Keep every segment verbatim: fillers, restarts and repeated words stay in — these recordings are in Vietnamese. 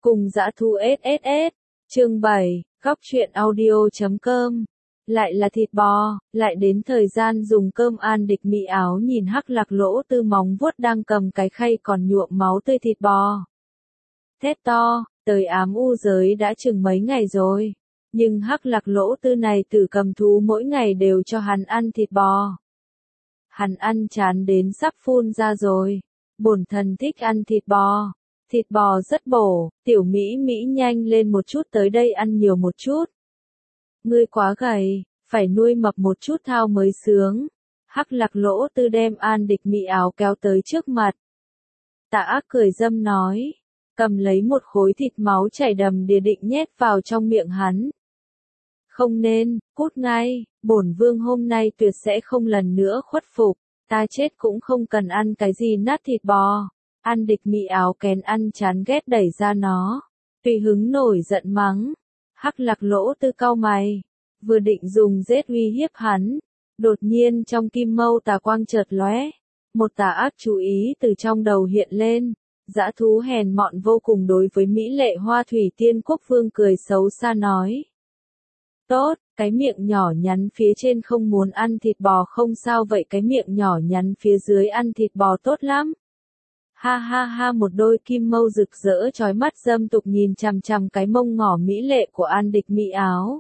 Cùng dã thú ét ét ét, chương bảy, góc truyện audio chấm com. Lại là thịt bò, lại đến thời gian dùng cơm. An Địch Mỹ Áo nhìn Hắc Lạc Lỗ Tư móng vuốt đang cầm cái khay còn nhuộm máu tươi thịt bò. Thét to, tới ám u giới đã chừng mấy ngày rồi. Nhưng Hắc Lạc Lỗ Tư này tử cầm thú mỗi ngày đều cho hắn ăn thịt bò. Hắn ăn chán đến sắp phun ra rồi. Bổn thần thích ăn thịt bò. Thịt bò rất bổ, tiểu Mỹ Mỹ nhanh lên một chút tới đây ăn nhiều một chút. Ngươi quá gầy, phải nuôi mập một chút thao mới sướng. Hắc Lạc Lỗ Tư đem An Địch Mỹ Áo kéo tới trước mặt. Tạ Ác cười dâm nói, cầm lấy một khối thịt máu chảy đầm đìa định nhét vào trong miệng hắn. Không nên, cút ngay, bổn vương hôm nay tuyệt sẽ không lần nữa khuất phục, ta chết cũng không cần ăn cái gì nát thịt bò. An Địch Mỹ Áo kén ăn chán ghét đẩy ra nó, tùy hứng nổi giận mắng. Hắc Lạc Lỗ Tư cau mày, vừa định dùng giết uy hiếp hắn, đột nhiên trong kim mâu tà quang chợt lóe, một tà ác chú ý từ trong đầu hiện lên. Dã thú hèn mọn vô cùng đối với mỹ lệ Hoa Thủy Tiên Quốc vương cười xấu xa nói. Tốt, cái miệng nhỏ nhắn phía trên không muốn ăn thịt bò không sao vậy, cái miệng nhỏ nhắn phía dưới ăn thịt bò tốt lắm. Ha ha ha, một đôi kim mâu rực rỡ chói mắt dâm tục nhìn chằm chằm cái mông ngỏ mỹ lệ của An Địch Mỹ Áo.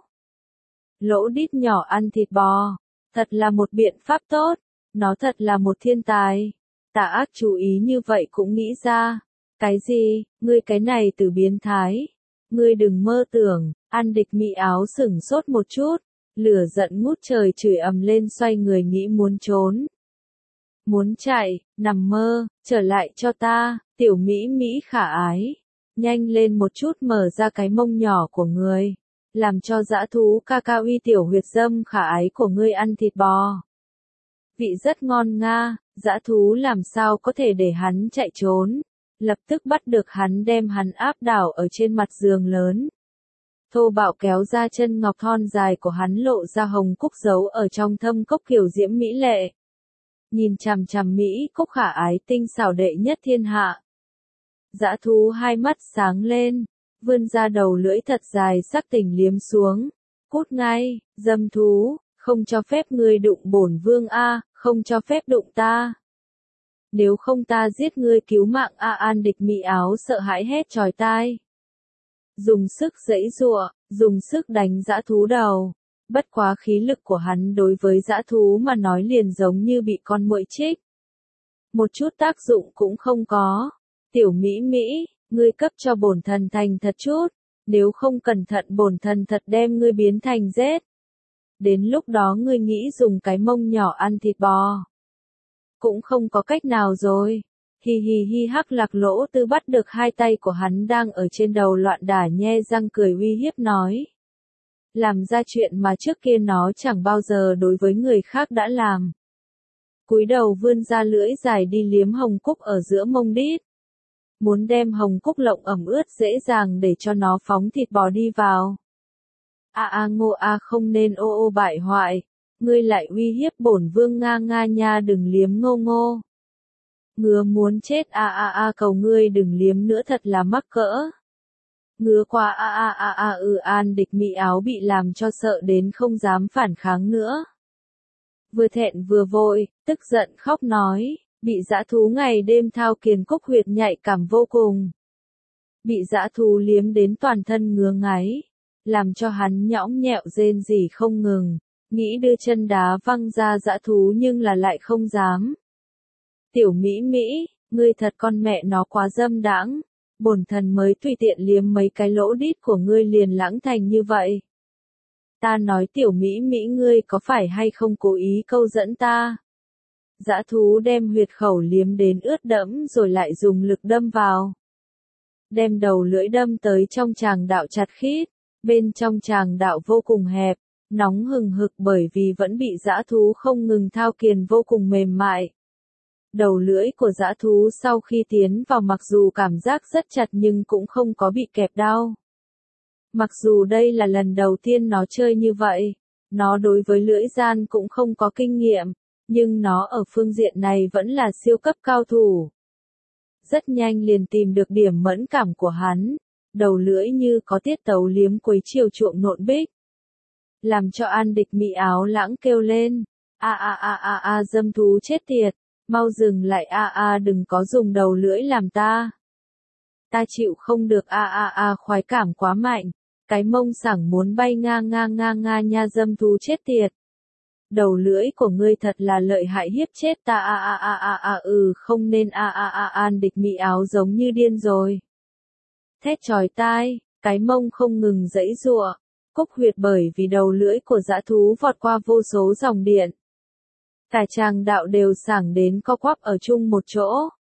Lỗ đít nhỏ ăn thịt bò, thật là một biện pháp tốt, nó thật là một thiên tài. Tà Ác chú ý như vậy cũng nghĩ ra, cái gì, ngươi cái này từ biến thái, ngươi đừng mơ tưởng. An Địch Mỹ Áo sửng sốt một chút, lửa giận ngút trời chửi ầm lên, xoay người nghĩ muốn trốn. Muốn chạy, nằm mơ, trở lại cho ta, tiểu Mỹ Mỹ khả ái. Nhanh lên một chút mở ra cái mông nhỏ của ngươi, làm cho dã thú ca ca uy tiểu huyệt dâm khả ái của ngươi ăn thịt bò. Vị rất ngon nga, dã thú làm sao có thể để hắn chạy trốn, lập tức bắt được hắn đem hắn áp đảo ở trên mặt giường lớn. Thô bạo kéo ra chân ngọc thon dài của hắn, lộ ra hồng cúc giấu ở trong thâm cốc kiều diễm mỹ lệ. Nhìn chằm chằm Mỹ Cúc khả ái tinh xảo đệ nhất thiên hạ. Dã thú hai mắt sáng lên, vươn ra đầu lưỡi thật dài sắc tình liếm xuống. Cút ngay, dâm thú, không cho phép ngươi đụng bổn vương a, không cho phép đụng ta. Nếu không ta giết ngươi cứu mạng a. An Địch Mỹ Áo sợ hãi hét chói tai. Dùng sức giãy giụa, dùng sức đánh dã thú đầu. Bất quá khí lực của hắn đối với dã thú mà nói liền giống như bị con muỗi chích. Một chút tác dụng cũng không có. Tiểu Mỹ Mỹ, ngươi cấp cho bổn thần thành thật chút, nếu không cẩn thận bổn thần thật đem ngươi biến thành rết. Đến lúc đó ngươi nghĩ dùng cái mông nhỏ ăn thịt bò. Cũng không có cách nào rồi. Hi hi hi. Hắc Lạc Lỗ Tư bắt được hai tay của hắn đang ở trên đầu loạn đả, nhe răng cười uy hiếp nói. Làm ra chuyện mà trước kia nó chẳng bao giờ đối với người khác đã làm. Cúi đầu vươn ra lưỡi dài đi liếm hồng cúc ở giữa mông đít. Muốn đem hồng cúc lộng ẩm ướt dễ dàng để cho nó phóng thịt bò đi vào. A a ngô a, không nên ô ô bại hoại. Ngươi lại uy hiếp bổn vương nga nga nha, đừng liếm ngô ngô. Ngứa muốn chết a a a, cầu ngươi đừng liếm nữa, thật là mắc cỡ. Ngứa qua a a a a ư. An Địch Mỹ Áo bị làm cho sợ đến không dám phản kháng nữa. Vừa thẹn vừa vội, tức giận khóc nói, bị dã thú ngày đêm thao kiền cúc huyệt nhạy cảm vô cùng. Bị dã thú liếm đến toàn thân ngứa ngáy, làm cho hắn nhõng nhẽo rên rỉ không ngừng, nghĩ đưa chân đá văng ra dã thú nhưng là lại không dám. Tiểu Mỹ Mỹ, ngươi thật con mẹ nó quá dâm đãng. Bổn thần mới tùy tiện liếm mấy cái lỗ đít của ngươi liền lãng thành như vậy. Ta nói tiểu Mỹ Mỹ, ngươi có phải hay không cố ý câu dẫn ta? Dã thú đem huyệt khẩu liếm đến ướt đẫm rồi lại dùng lực đâm vào. Đem đầu lưỡi đâm tới trong tràng đạo chặt khít, bên trong tràng đạo vô cùng hẹp, nóng hừng hực bởi vì vẫn bị dã thú không ngừng thao kiền vô cùng mềm mại. Đầu lưỡi của dã thú sau khi tiến vào mặc dù cảm giác rất chặt nhưng cũng không có bị kẹp đau. Mặc dù đây là lần đầu tiên nó chơi như vậy, nó đối với lưỡi gian cũng không có kinh nghiệm, nhưng nó ở phương diện này vẫn là siêu cấp cao thủ. Rất nhanh liền tìm được điểm mẫn cảm của hắn, đầu lưỡi như có tiết tấu liếm quấy chiều chuộng nộn bích. Làm cho An Địch Mỹ áo lãng kêu lên, a a a a a dâm thú chết tiệt, mau dừng lại a a đừng có dùng đầu lưỡi làm ta. Ta chịu không được a a a khoái cảm quá mạnh, cái mông sảng muốn bay nga nga nga nga nha dâm thú chết tiệt. Đầu lưỡi của ngươi thật là lợi hại hiếp chết ta a a a a a ừ không nên a a a An Địch Mỹ áo giống như điên rồi. Thét chói tai, cái mông không ngừng giãy giụa, Cúc huyệt bởi vì đầu lưỡi của dã thú vọt qua vô số dòng điện. Cả tràng đạo đều sảng đến co quắp ở chung một chỗ.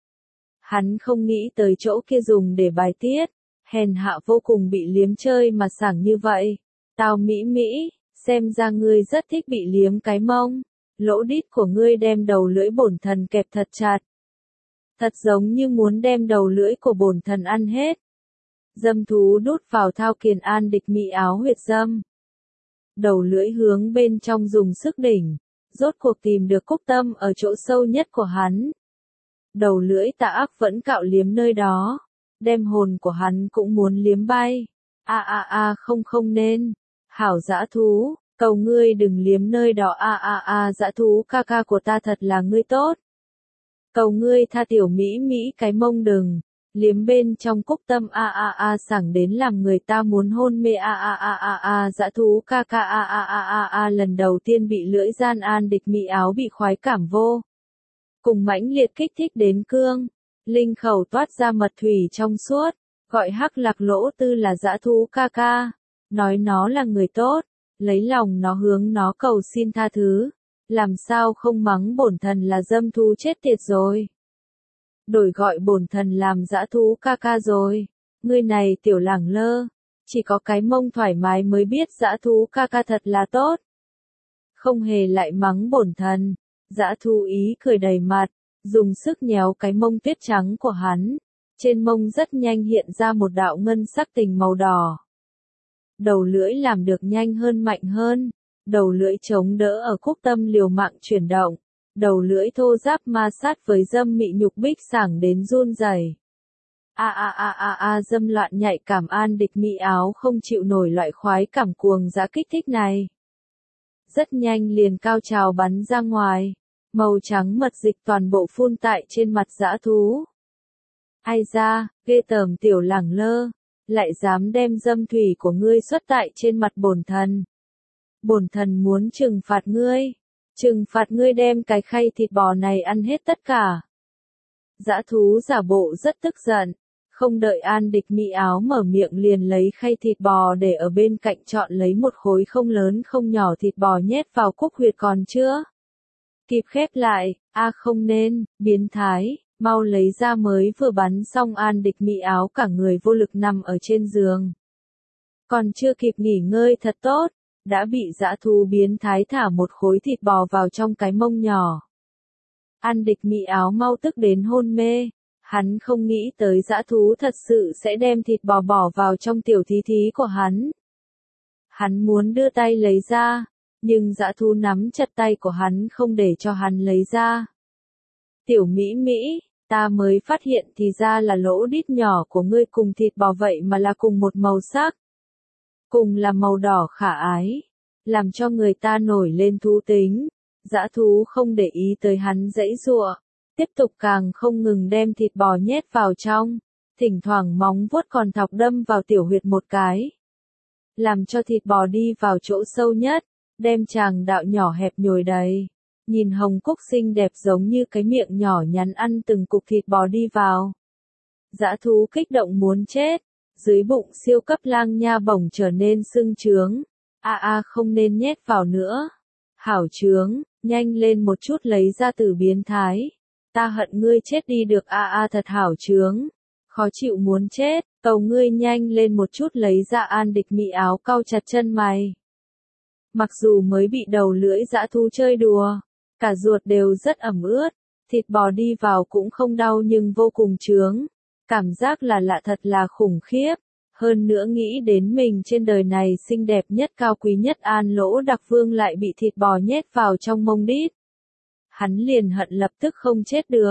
Hắn không nghĩ tới chỗ kia dùng để bài tiết, hèn hạ vô cùng bị liếm chơi mà sảng như vậy. Tao Mỹ Mỹ, xem ra ngươi rất thích bị liếm cái mông, lỗ đít của ngươi đem đầu lưỡi bổn thần kẹp thật chặt. Thật giống như muốn đem đầu lưỡi của bổn thần ăn hết. Dâm thú đút vào thao kiền An Địch Mỹ áo huyệt dâm. Đầu lưỡi hướng bên trong dùng sức đỉnh, rốt cuộc tìm được cúc tâm ở chỗ sâu nhất của hắn. Đầu lưỡi tà ác vẫn cạo liếm nơi đó, đem hồn của hắn cũng muốn liếm bay. A a a không không nên, hảo dã thú, cầu ngươi đừng liếm nơi đó a a a dã thú ca ca của ta thật là ngươi tốt. Cầu ngươi tha tiểu Mỹ Mỹ cái mông đừng. Liếm bên trong cúc tâm a a a sảng đến làm người ta muốn hôn mê a a a a a dã thú ca ca a a a a a lần đầu tiên bị lưỡi gian An Địch Mỹ áo bị khoái cảm vô cùng mãnh liệt kích thích đến cương, linh khẩu toát ra mật thủy trong suốt, gọi Hắc Lạc Lỗ Tư là dã thú ca ca, nói nó là người tốt, lấy lòng nó hướng nó cầu xin tha thứ, làm sao không mắng bổn thần là dâm thú chết tiệt rồi. Đổi gọi bổn thần làm dã thú ca ca rồi. Ngươi này tiểu lẳng lơ, chỉ có cái mông thoải mái mới biết dã thú ca ca thật là tốt. Không hề lại mắng bổn thần, dã thú ý cười đầy mặt, dùng sức nhéo cái mông tuyết trắng của hắn. Trên mông rất nhanh hiện ra một đạo ngân sắc tình màu đỏ. Đầu lưỡi làm được nhanh hơn mạnh hơn, đầu lưỡi chống đỡ ở cúc tâm liều mạng chuyển động. Đầu lưỡi thô ráp ma sát với dâm mị nhục bích sảng đến run rẩy. A a a a a dâm loạn nhạy cảm An Địch Mỹ áo không chịu nổi loại khoái cảm cuồng dã kích thích này. Rất nhanh liền cao trào bắn ra ngoài, màu trắng mật dịch toàn bộ phun tại trên mặt dã thú. Ai da, ghê tởm tiểu lẳng lơ, lại dám đem dâm thủy của ngươi xuất tại trên mặt bổn thần. Bổn thần muốn trừng phạt ngươi. Trừng phạt ngươi đem cái khay thịt bò này ăn hết tất cả. Dã thú giả bộ rất tức giận, không đợi An Địch Mỹ áo mở miệng liền lấy khay thịt bò để ở bên cạnh chọn lấy một khối không lớn không nhỏ thịt bò nhét vào cúc huyệt còn chưa. Kịp khép lại, a không nên, biến thái, mau lấy ra mới vừa bắn xong An Địch Mỹ áo cả người vô lực nằm ở trên giường. Còn chưa kịp nghỉ ngơi thật tốt. Đã bị dã thú biến thái thả một khối thịt bò vào trong cái mông nhỏ. An Địch Mỹ áo mau tức đến hôn mê, hắn không nghĩ tới dã thú thật sự sẽ đem thịt bò bỏ vào trong tiểu thí thí của hắn. Hắn muốn đưa tay lấy ra, nhưng dã thú nắm chặt tay của hắn không để cho hắn lấy ra. Tiểu Mỹ Mỹ, ta mới phát hiện thì ra là lỗ đít nhỏ của ngươi cùng thịt bò vậy mà là cùng một màu sắc. Cùng là màu đỏ khả ái, làm cho người ta nổi lên thú tính. Dã thú không để ý tới hắn giãy giụa, tiếp tục càng không ngừng đem thịt bò nhét vào trong, thỉnh thoảng móng vuốt còn thọc đâm vào tiểu huyệt một cái. Làm cho thịt bò đi vào chỗ sâu nhất, đem tràng đạo nhỏ hẹp nhồi đầy. Nhìn hồng cúc xinh đẹp giống như cái miệng nhỏ nhắn ăn từng cục thịt bò đi vào. Dã thú kích động muốn chết. Dưới bụng siêu cấp lang nha bổng trở nên sưng trướng. A a không nên nhét vào nữa. Hảo trướng, nhanh lên một chút lấy ra từ biến thái. Ta hận ngươi chết đi được a a thật hảo trướng. Khó chịu muốn chết, cầu ngươi nhanh lên một chút lấy ra An Địch Mỹ áo cau chặt chân mày. Mặc dù mới bị đầu lưỡi dã thú chơi đùa, cả ruột đều rất ẩm ướt, thịt bò đi vào cũng không đau nhưng vô cùng trướng. Cảm giác là lạ thật là khủng khiếp, hơn nữa nghĩ đến mình trên đời này xinh đẹp nhất cao quý nhất An Lỗ Đặc Vương lại bị thịt bò nhét vào trong mông đít. Hắn liền hận lập tức không chết được,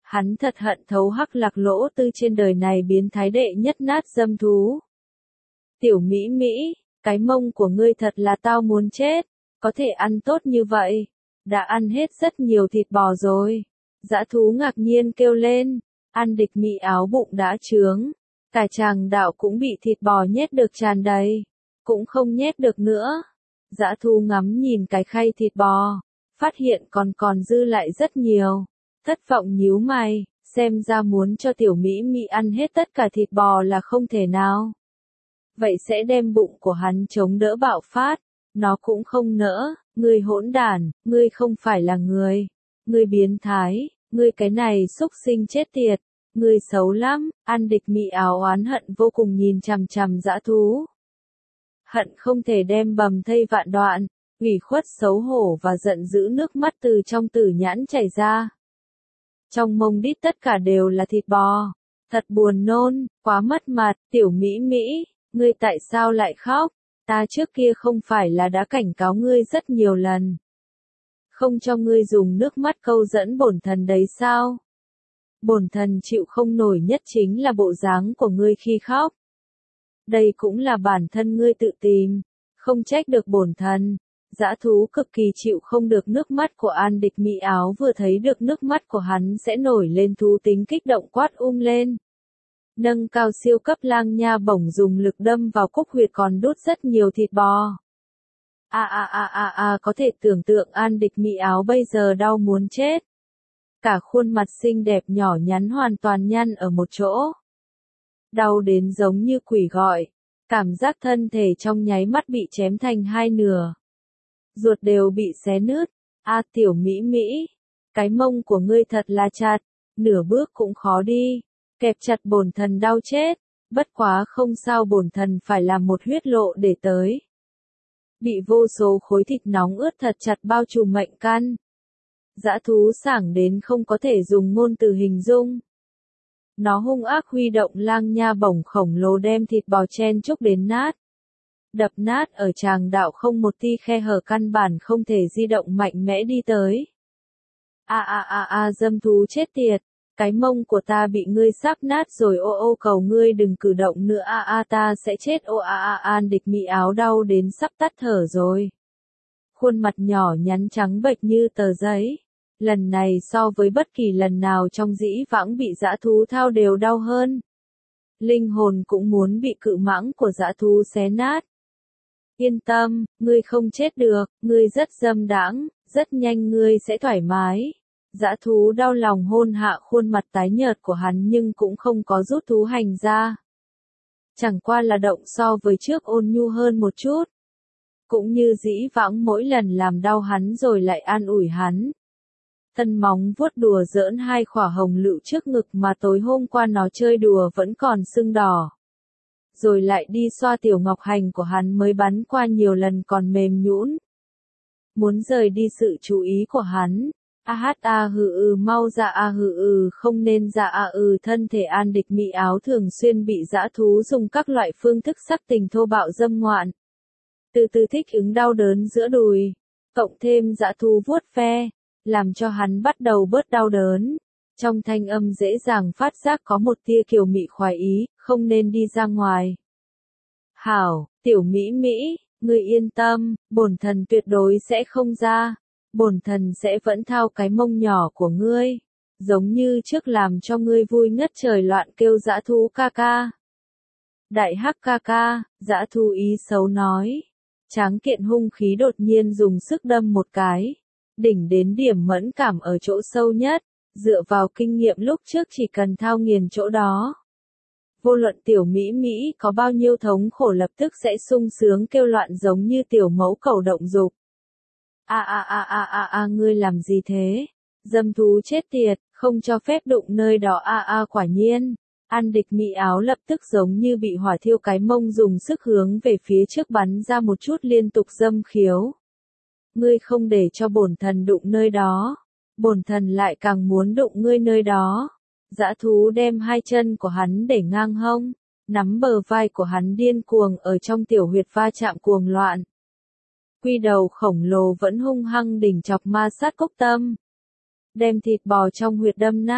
Hắn thật hận thấu Hắc Lạc Lỗ Tư trên đời này biến thái đệ nhất nát dâm thú. Tiểu Mỹ Mỹ, cái mông của ngươi thật là tao muốn chết, có thể ăn tốt như vậy, đã ăn hết rất nhiều thịt bò rồi. Dã thú ngạc nhiên kêu lên, An Địch Mỹ áo bụng đã trướng, cả tràng đạo cũng bị thịt bò nhét được tràn đầy, cũng không nhét được nữa. Dã thú ngắm nhìn cái khay thịt bò, phát hiện còn còn dư lại rất nhiều, thất vọng nhíu mày, xem ra muốn cho Tiểu Mỹ Mỹ ăn hết tất cả thịt bò là không thể nào. Vậy sẽ đem bụng của hắn chống đỡ bạo phát, nó cũng không nỡ, ngươi hỗn đản, ngươi không phải là người, ngươi biến thái, ngươi cái này xúc sinh chết tiệt, ngươi xấu lắm. An Địch Mỹ áo oán hận vô cùng nhìn chằm chằm dã thú. Hận không thể đem bầm thây vạn đoạn, ủy khuất xấu hổ và giận dữ nước mắt từ trong tử nhãn chảy ra. Trong mông đít tất cả đều là thịt bò, thật buồn nôn, quá mất mặt. Tiểu Mỹ Mỹ, ngươi tại sao lại khóc? Ta trước kia không phải là đã cảnh cáo ngươi rất nhiều lần, không cho ngươi dùng nước mắt câu dẫn bổn thần đấy sao? Bổn thần chịu không nổi nhất chính là bộ dáng của ngươi khi khóc. Đây cũng là bản thân ngươi tự tìm, không trách được bổn thần. Dã thú cực kỳ chịu không được nước mắt của An Địch Mỹ áo, vừa thấy được nước mắt của hắn sẽ nổi lên thú tính kích động quát um lên. Nâng cao siêu cấp lang nha bổng dùng lực đâm vào cúc huyệt còn đốt rất nhiều thịt bò. A a a a a có thể tưởng tượng An Địch Mỹ áo bây giờ đau muốn chết. Cả khuôn mặt xinh đẹp nhỏ nhắn hoàn toàn nhăn ở một chỗ. Đau đến giống như quỷ gọi, cảm giác thân thể trong nháy mắt bị chém thành hai nửa. Ruột đều bị xé nứt. A Tiểu Mỹ Mỹ, cái mông của ngươi thật là chặt, nửa bước cũng khó đi. Kẹp chặt bổn thần đau chết, bất quá không sao, bổn thần phải làm một huyết lộ để tới. Bị vô số khối thịt nóng ướt thật chặt bao trùm mệnh căn. Dã thú sảng đến không có thể dùng ngôn từ hình dung. Nó hung ác huy động lang nha bổng khổng lồ đem thịt bò chen chúc đến nát. Đập nát ở tràng đạo không một ti khe hở, căn bản không thể di động mạnh mẽ đi tới. A a a a dâm thú chết tiệt. Cái mông của ta bị ngươi sắp nát rồi, ô ô cầu ngươi đừng cử động nữa, a a ta sẽ chết, ô a a. An Địch Mỹ áo đau đến sắp tắt thở rồi. Khuôn mặt nhỏ nhắn trắng bệch như tờ giấy. Lần này so với bất kỳ lần nào trong dĩ vãng bị dã thú thao đều đau hơn. Linh hồn cũng muốn bị cự mãng của dã thú xé nát. Yên tâm, ngươi không chết được, ngươi rất dâm đãng, rất nhanh ngươi sẽ thoải mái. Dã thú đau lòng hôn hạ khuôn mặt tái nhợt của hắn nhưng cũng không có rút thú hành ra. Chẳng qua là động so với trước ôn nhu hơn một chút. Cũng như dĩ vãng mỗi lần làm đau hắn rồi lại an ủi hắn. Thân móng vuốt đùa giỡn hai khỏa hồng lựu trước ngực mà tối hôm qua nó chơi đùa vẫn còn sưng đỏ. Rồi lại đi xoa tiểu ngọc hành của hắn mới bắn qua nhiều lần còn mềm nhũn. Muốn rời đi sự chú ý của hắn. A hát a hừ ừ mau ra a hừ ừ không nên ra a ừ. Thân thể An Địch Mỹ áo thường xuyên bị dã thú dùng các loại phương thức sắc tình thô bạo dâm ngoạn. Từ từ thích ứng đau đớn giữa đùi, cộng thêm dã thú vuốt ve, làm cho hắn bắt đầu bớt đau đớn. Trong thanh âm dễ dàng phát giác có một tia kiều mị khoái ý, không nên đi ra ngoài. Hảo, Tiểu Mỹ Mỹ, ngươi yên tâm, bổn thần tuyệt đối sẽ không ra. Bổn thần sẽ vẫn thao cái mông nhỏ của ngươi, giống như trước làm cho ngươi vui ngất trời loạn kêu dã thú ca ca. Đại hắc ca ca, dã thú ý xấu nói. Tráng kiện hung khí đột nhiên dùng sức đâm một cái, đỉnh đến điểm mẫn cảm ở chỗ sâu nhất, dựa vào kinh nghiệm lúc trước chỉ cần thao nghiền chỗ đó. Vô luận Tiểu Mỹ Mỹ có bao nhiêu thống khổ lập tức sẽ sung sướng kêu loạn giống như tiểu mẫu cầu động dục. A a a a a a ngươi làm gì thế? Dâm thú chết tiệt, không cho phép đụng nơi đó a a quả nhiên. An Địch Mỹ áo lập tức giống như bị hỏa thiêu cái mông dùng sức hướng về phía trước bắn ra một chút liên tục dâm khiếu. Ngươi không để cho bổn thần đụng nơi đó, bổn thần lại càng muốn đụng ngươi nơi đó. Dã thú đem hai chân của hắn để ngang hông, nắm bờ vai của hắn điên cuồng ở trong tiểu huyệt va chạm cuồng loạn. Quy đầu khổng lồ vẫn hung hăng đỉnh chọc ma sát cốc tâm. Đem thịt bò trong huyệt đâm nát,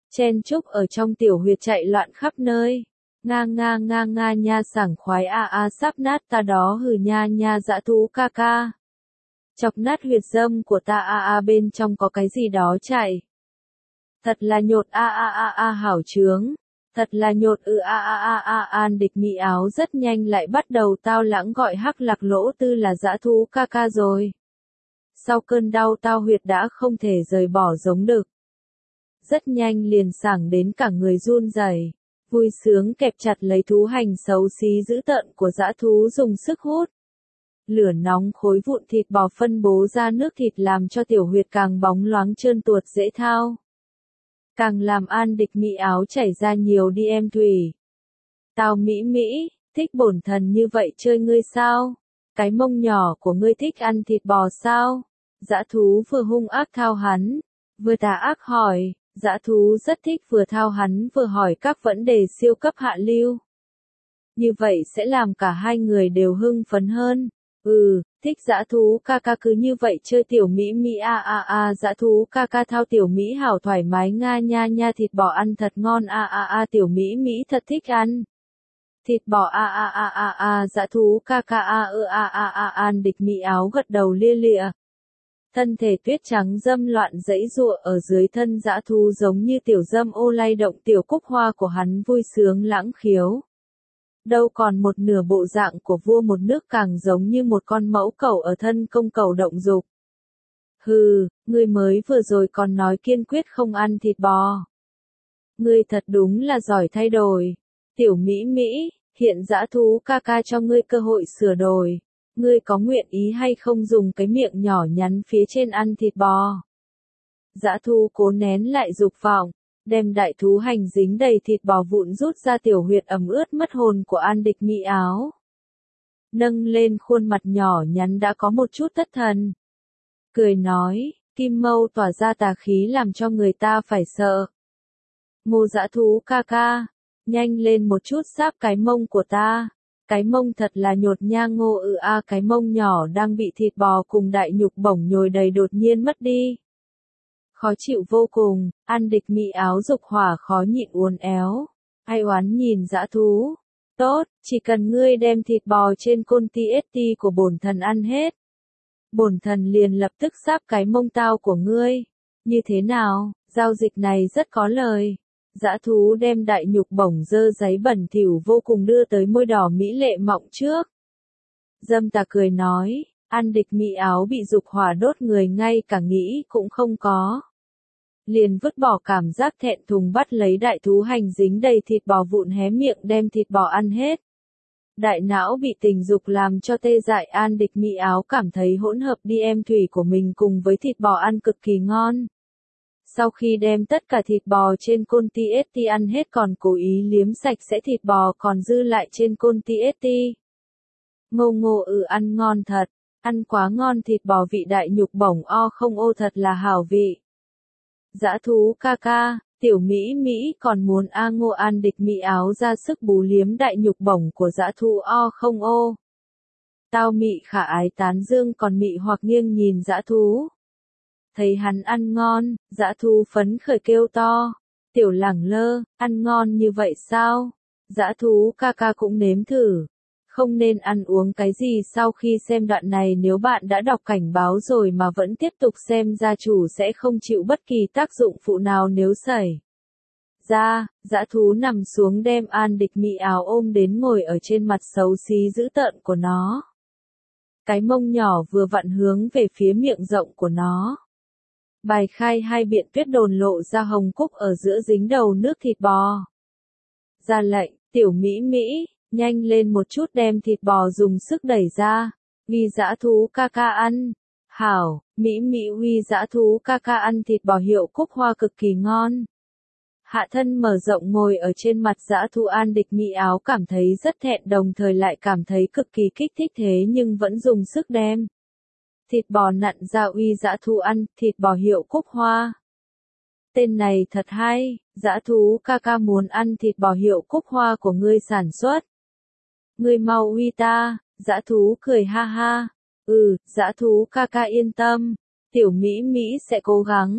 chen chúc ở trong tiểu huyệt chạy loạn khắp nơi. Nga nga nga nga nha sảng khoái a a sắp nát ta đó hừ nha nha dã thú ca ca. Chọc nát huyệt dâm của ta a a bên trong có cái gì đó chạy. Thật là nhột a a a a hảo chướng. Thật là nhột ư a a a a An Địch Mỹ Áo rất nhanh lại bắt đầu tao lãng gọi Hắc Lạc Lỗ Tư là dã thú ca ca rồi. Sau cơn đau tao huyệt đã không thể rời bỏ giống đực. Rất nhanh liền sảng đến cả người run rẩy, vui sướng kẹp chặt lấy thú hành xấu xí dữ tợn của dã thú dùng sức hút. Lửa nóng khối vụn thịt bò phân bố ra nước thịt làm cho tiểu huyệt càng bóng loáng trơn tuột dễ thao. Càng làm An Địch Mỹ Áo chảy ra nhiều đi em Thủy. Tao Mỹ Mỹ, thích bổn thần như vậy chơi ngươi sao? Cái mông nhỏ của ngươi thích ăn thịt bò sao? Dã thú vừa hung ác thao hắn, vừa tà ác hỏi, dã thú rất thích vừa thao hắn vừa hỏi các vấn đề siêu cấp hạ lưu. Như vậy sẽ làm cả hai người đều hưng phấn hơn. Ừ, thích dã thú ca ca cứ như vậy chơi tiểu Mỹ Mỹ a a a dã thú ca ca thao tiểu Mỹ hảo thoải mái nga nha nha thịt bò ăn thật ngon a a a tiểu Mỹ Mỹ thật thích ăn. Thịt bò a a a a a dã thú ca ca a ơ a a a An Địch Mỹ Áo gật đầu lia lịa. Thân thể tuyết trắng dâm loạn dãy giụa ở dưới thân dã thú giống như tiểu dâm ô lay động tiểu cúc hoa của hắn vui sướng lãng khiếu. Đâu còn một nửa bộ dạng của vua một nước càng giống như một con mẫu cẩu ở thân công cẩu động dục. Hừ, ngươi mới vừa rồi còn nói kiên quyết không ăn thịt bò. Ngươi thật đúng là giỏi thay đổi. Tiểu Mỹ Mỹ, hiện dã thú ca ca cho ngươi cơ hội sửa đổi. Ngươi có nguyện ý hay không dùng cái miệng nhỏ nhắn phía trên ăn thịt bò? Dã thú cố nén lại dục vọng, đem đại thú hành dính đầy thịt bò vụn rút ra tiểu huyệt ẩm ướt mất hồn của An Địch Mỹ Áo. Nâng lên khuôn mặt nhỏ nhắn đã có một chút thất thần. Cười nói, kim mâu tỏa ra tà khí làm cho người ta phải sợ. Ngô dã thú ca ca, nhanh lên một chút sáp cái mông của ta. Cái mông thật là nhột nha ngô ư a cái mông nhỏ đang bị thịt bò cùng đại nhục bổng nhồi đầy đột nhiên mất đi. Khó chịu vô cùng, An Địch Mỹ Áo dục hỏa khó nhịn uốn éo. Ai oán nhìn dã thú. Tốt, chỉ cần ngươi đem thịt bò trên côn ti ét ti của bổn thần ăn hết. Bổn thần liền lập tức sáp cái mông tao của ngươi. Như thế nào, giao dịch này rất có lời. Dã thú đem đại nhục bổng dơ giấy bẩn thỉu vô cùng đưa tới môi đỏ mỹ lệ mọng trước. Dâm tà cười nói, An Địch Mỹ Áo bị dục hỏa đốt người ngay cả nghĩ cũng không có. Liền vứt bỏ cảm giác thẹn thùng bắt lấy đại thú hành dính đầy thịt bò vụn hé miệng đem thịt bò ăn hết. Đại não bị tình dục làm cho tê dại An Địch Mỹ Áo cảm thấy hỗn hợp đi em thủy của mình cùng với thịt bò ăn cực kỳ ngon. Sau khi đem tất cả thịt bò trên côn ti ét ti ăn hết còn cố ý liếm sạch sẽ thịt bò còn dư lại trên côn ti ét ti. Ngô ngô ừ ăn ngon thật, ăn quá ngon thịt bò vị đại nhục bổng o không ô thật là hảo vị. Dã thú ca ca, tiểu Mỹ Mỹ còn muốn a ngô An Địch Mỹ Áo ra sức bú liếm đại nhục bổng của dã thú o không ô. Tao mị khả ái tán dương còn mị hoặc nghiêng nhìn dã thú. Thấy hắn ăn ngon, dã thú phấn khởi kêu to. Tiểu lẳng lơ, ăn ngon như vậy sao? Dã thú ca ca cũng nếm thử. Không nên ăn uống cái gì sau khi xem đoạn này nếu bạn đã đọc cảnh báo rồi mà vẫn tiếp tục xem gia chủ sẽ không chịu bất kỳ tác dụng phụ nào nếu xảy ra. Dã thú nằm xuống đem An Địch Mỹ Áo ôm đến ngồi ở trên mặt xấu xí dữ tợn của nó. Cái mông nhỏ vừa vặn hướng về phía miệng rộng của nó. Bài khai hai biện tuyết đồn lộ ra hồng cúc ở giữa dính đầu nước thịt bò. Ra lệnh, tiểu Mỹ Mỹ, nhanh lên một chút đem thịt bò dùng sức đẩy ra, uy dã thú ca ca ăn. Hảo, Mỹ Mỹ uy dã thú ca ca ăn thịt bò hiệu cúc hoa cực kỳ ngon. Hạ thân mở rộng ngồi ở trên mặt dã thú An Địch Mỹ Áo cảm thấy rất thẹn đồng thời lại cảm thấy cực kỳ kích thích thế nhưng vẫn dùng sức đem. Thịt bò nặn ra uy dã thú ăn, thịt bò hiệu cúc hoa. Tên này thật hay, dã thú ca ca muốn ăn thịt bò hiệu cúc hoa của ngươi sản xuất. Ngươi mau uy ta, dã thú cười ha ha. Ừ, dã thú ca ca yên tâm, tiểu Mỹ Mỹ sẽ cố gắng.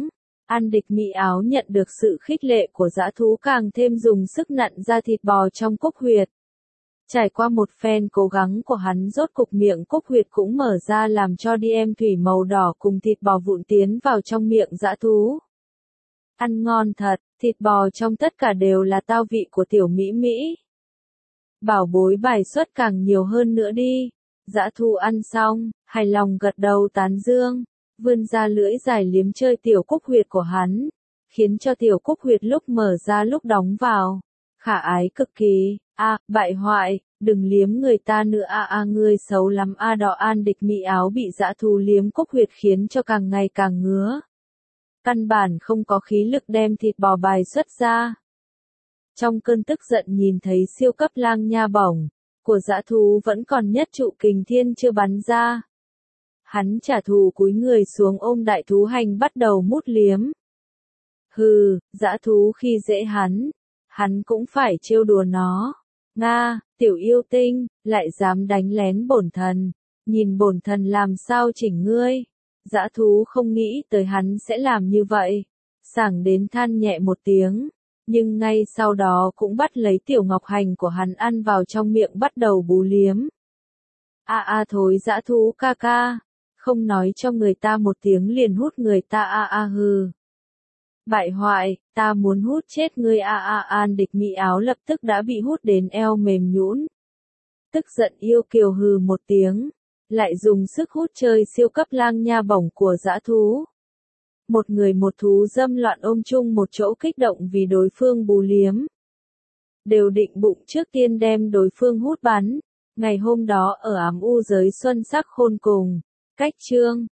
An địch mỹ áo nhận được sự khích lệ của dã thú càng thêm dùng sức nặn ra thịt bò trong cúc huyệt. Trải qua một phen cố gắng của hắn rốt cục miệng cúc huyệt cũng mở ra làm cho đi em thủy màu đỏ cùng thịt bò vụn tiến vào trong miệng dã thú. Ăn ngon thật, thịt bò trong tất cả đều là tao vị của tiểu Mỹ Mỹ. Bảo bối bài xuất càng nhiều hơn nữa đi. Dã thú ăn xong, hài lòng gật đầu tán dương, vươn ra lưỡi dài liếm chơi tiểu cúc huyệt của hắn, khiến cho tiểu cúc huyệt lúc mở ra lúc đóng vào. Khả ái cực kỳ, a à, bại hoại, đừng liếm người ta nữa a à, a à, ngươi xấu lắm a à, đỏ An địch mỹ áo bị dã thú liếm cúc huyệt khiến cho càng ngày càng ngứa. Căn bản không có khí lực đem thịt bò bài xuất ra. Trong cơn tức giận nhìn thấy siêu cấp lang nha bổng của dã thú vẫn còn nhất trụ kình thiên chưa bắn ra. Hắn trả thù cúi người xuống ôm đại thú hành bắt đầu mút liếm. Hừ, dã thú khi dễ hắn, hắn cũng phải trêu đùa nó. Nga, tiểu yêu tinh, lại dám đánh lén bổn thần, nhìn bổn thần làm sao chỉnh ngươi. Dã thú không nghĩ tới hắn sẽ làm như vậy, sảng đến than nhẹ một tiếng, nhưng ngay sau đó cũng bắt lấy tiểu ngọc hành của hắn ăn vào trong miệng bắt đầu bú liếm. A à, a à, thối dã thú ca ca, không nói cho người ta một tiếng liền hút người ta a à, a à, hừ. Bại hoại, ta muốn hút chết ngươi a a An địch mỹ áo lập tức đã bị hút đến eo mềm nhũn. Tức giận yêu kiều hừ một tiếng, lại dùng sức hút chơi siêu cấp lang nha bổng của dã thú. Một người một thú dâm loạn ôm chung một chỗ kích động vì đối phương bú liếm. Đều định bụng trước tiên đem đối phương hút bắn. Ngày hôm đó ở ám u giới xuân sắc khôn cùng, cách chương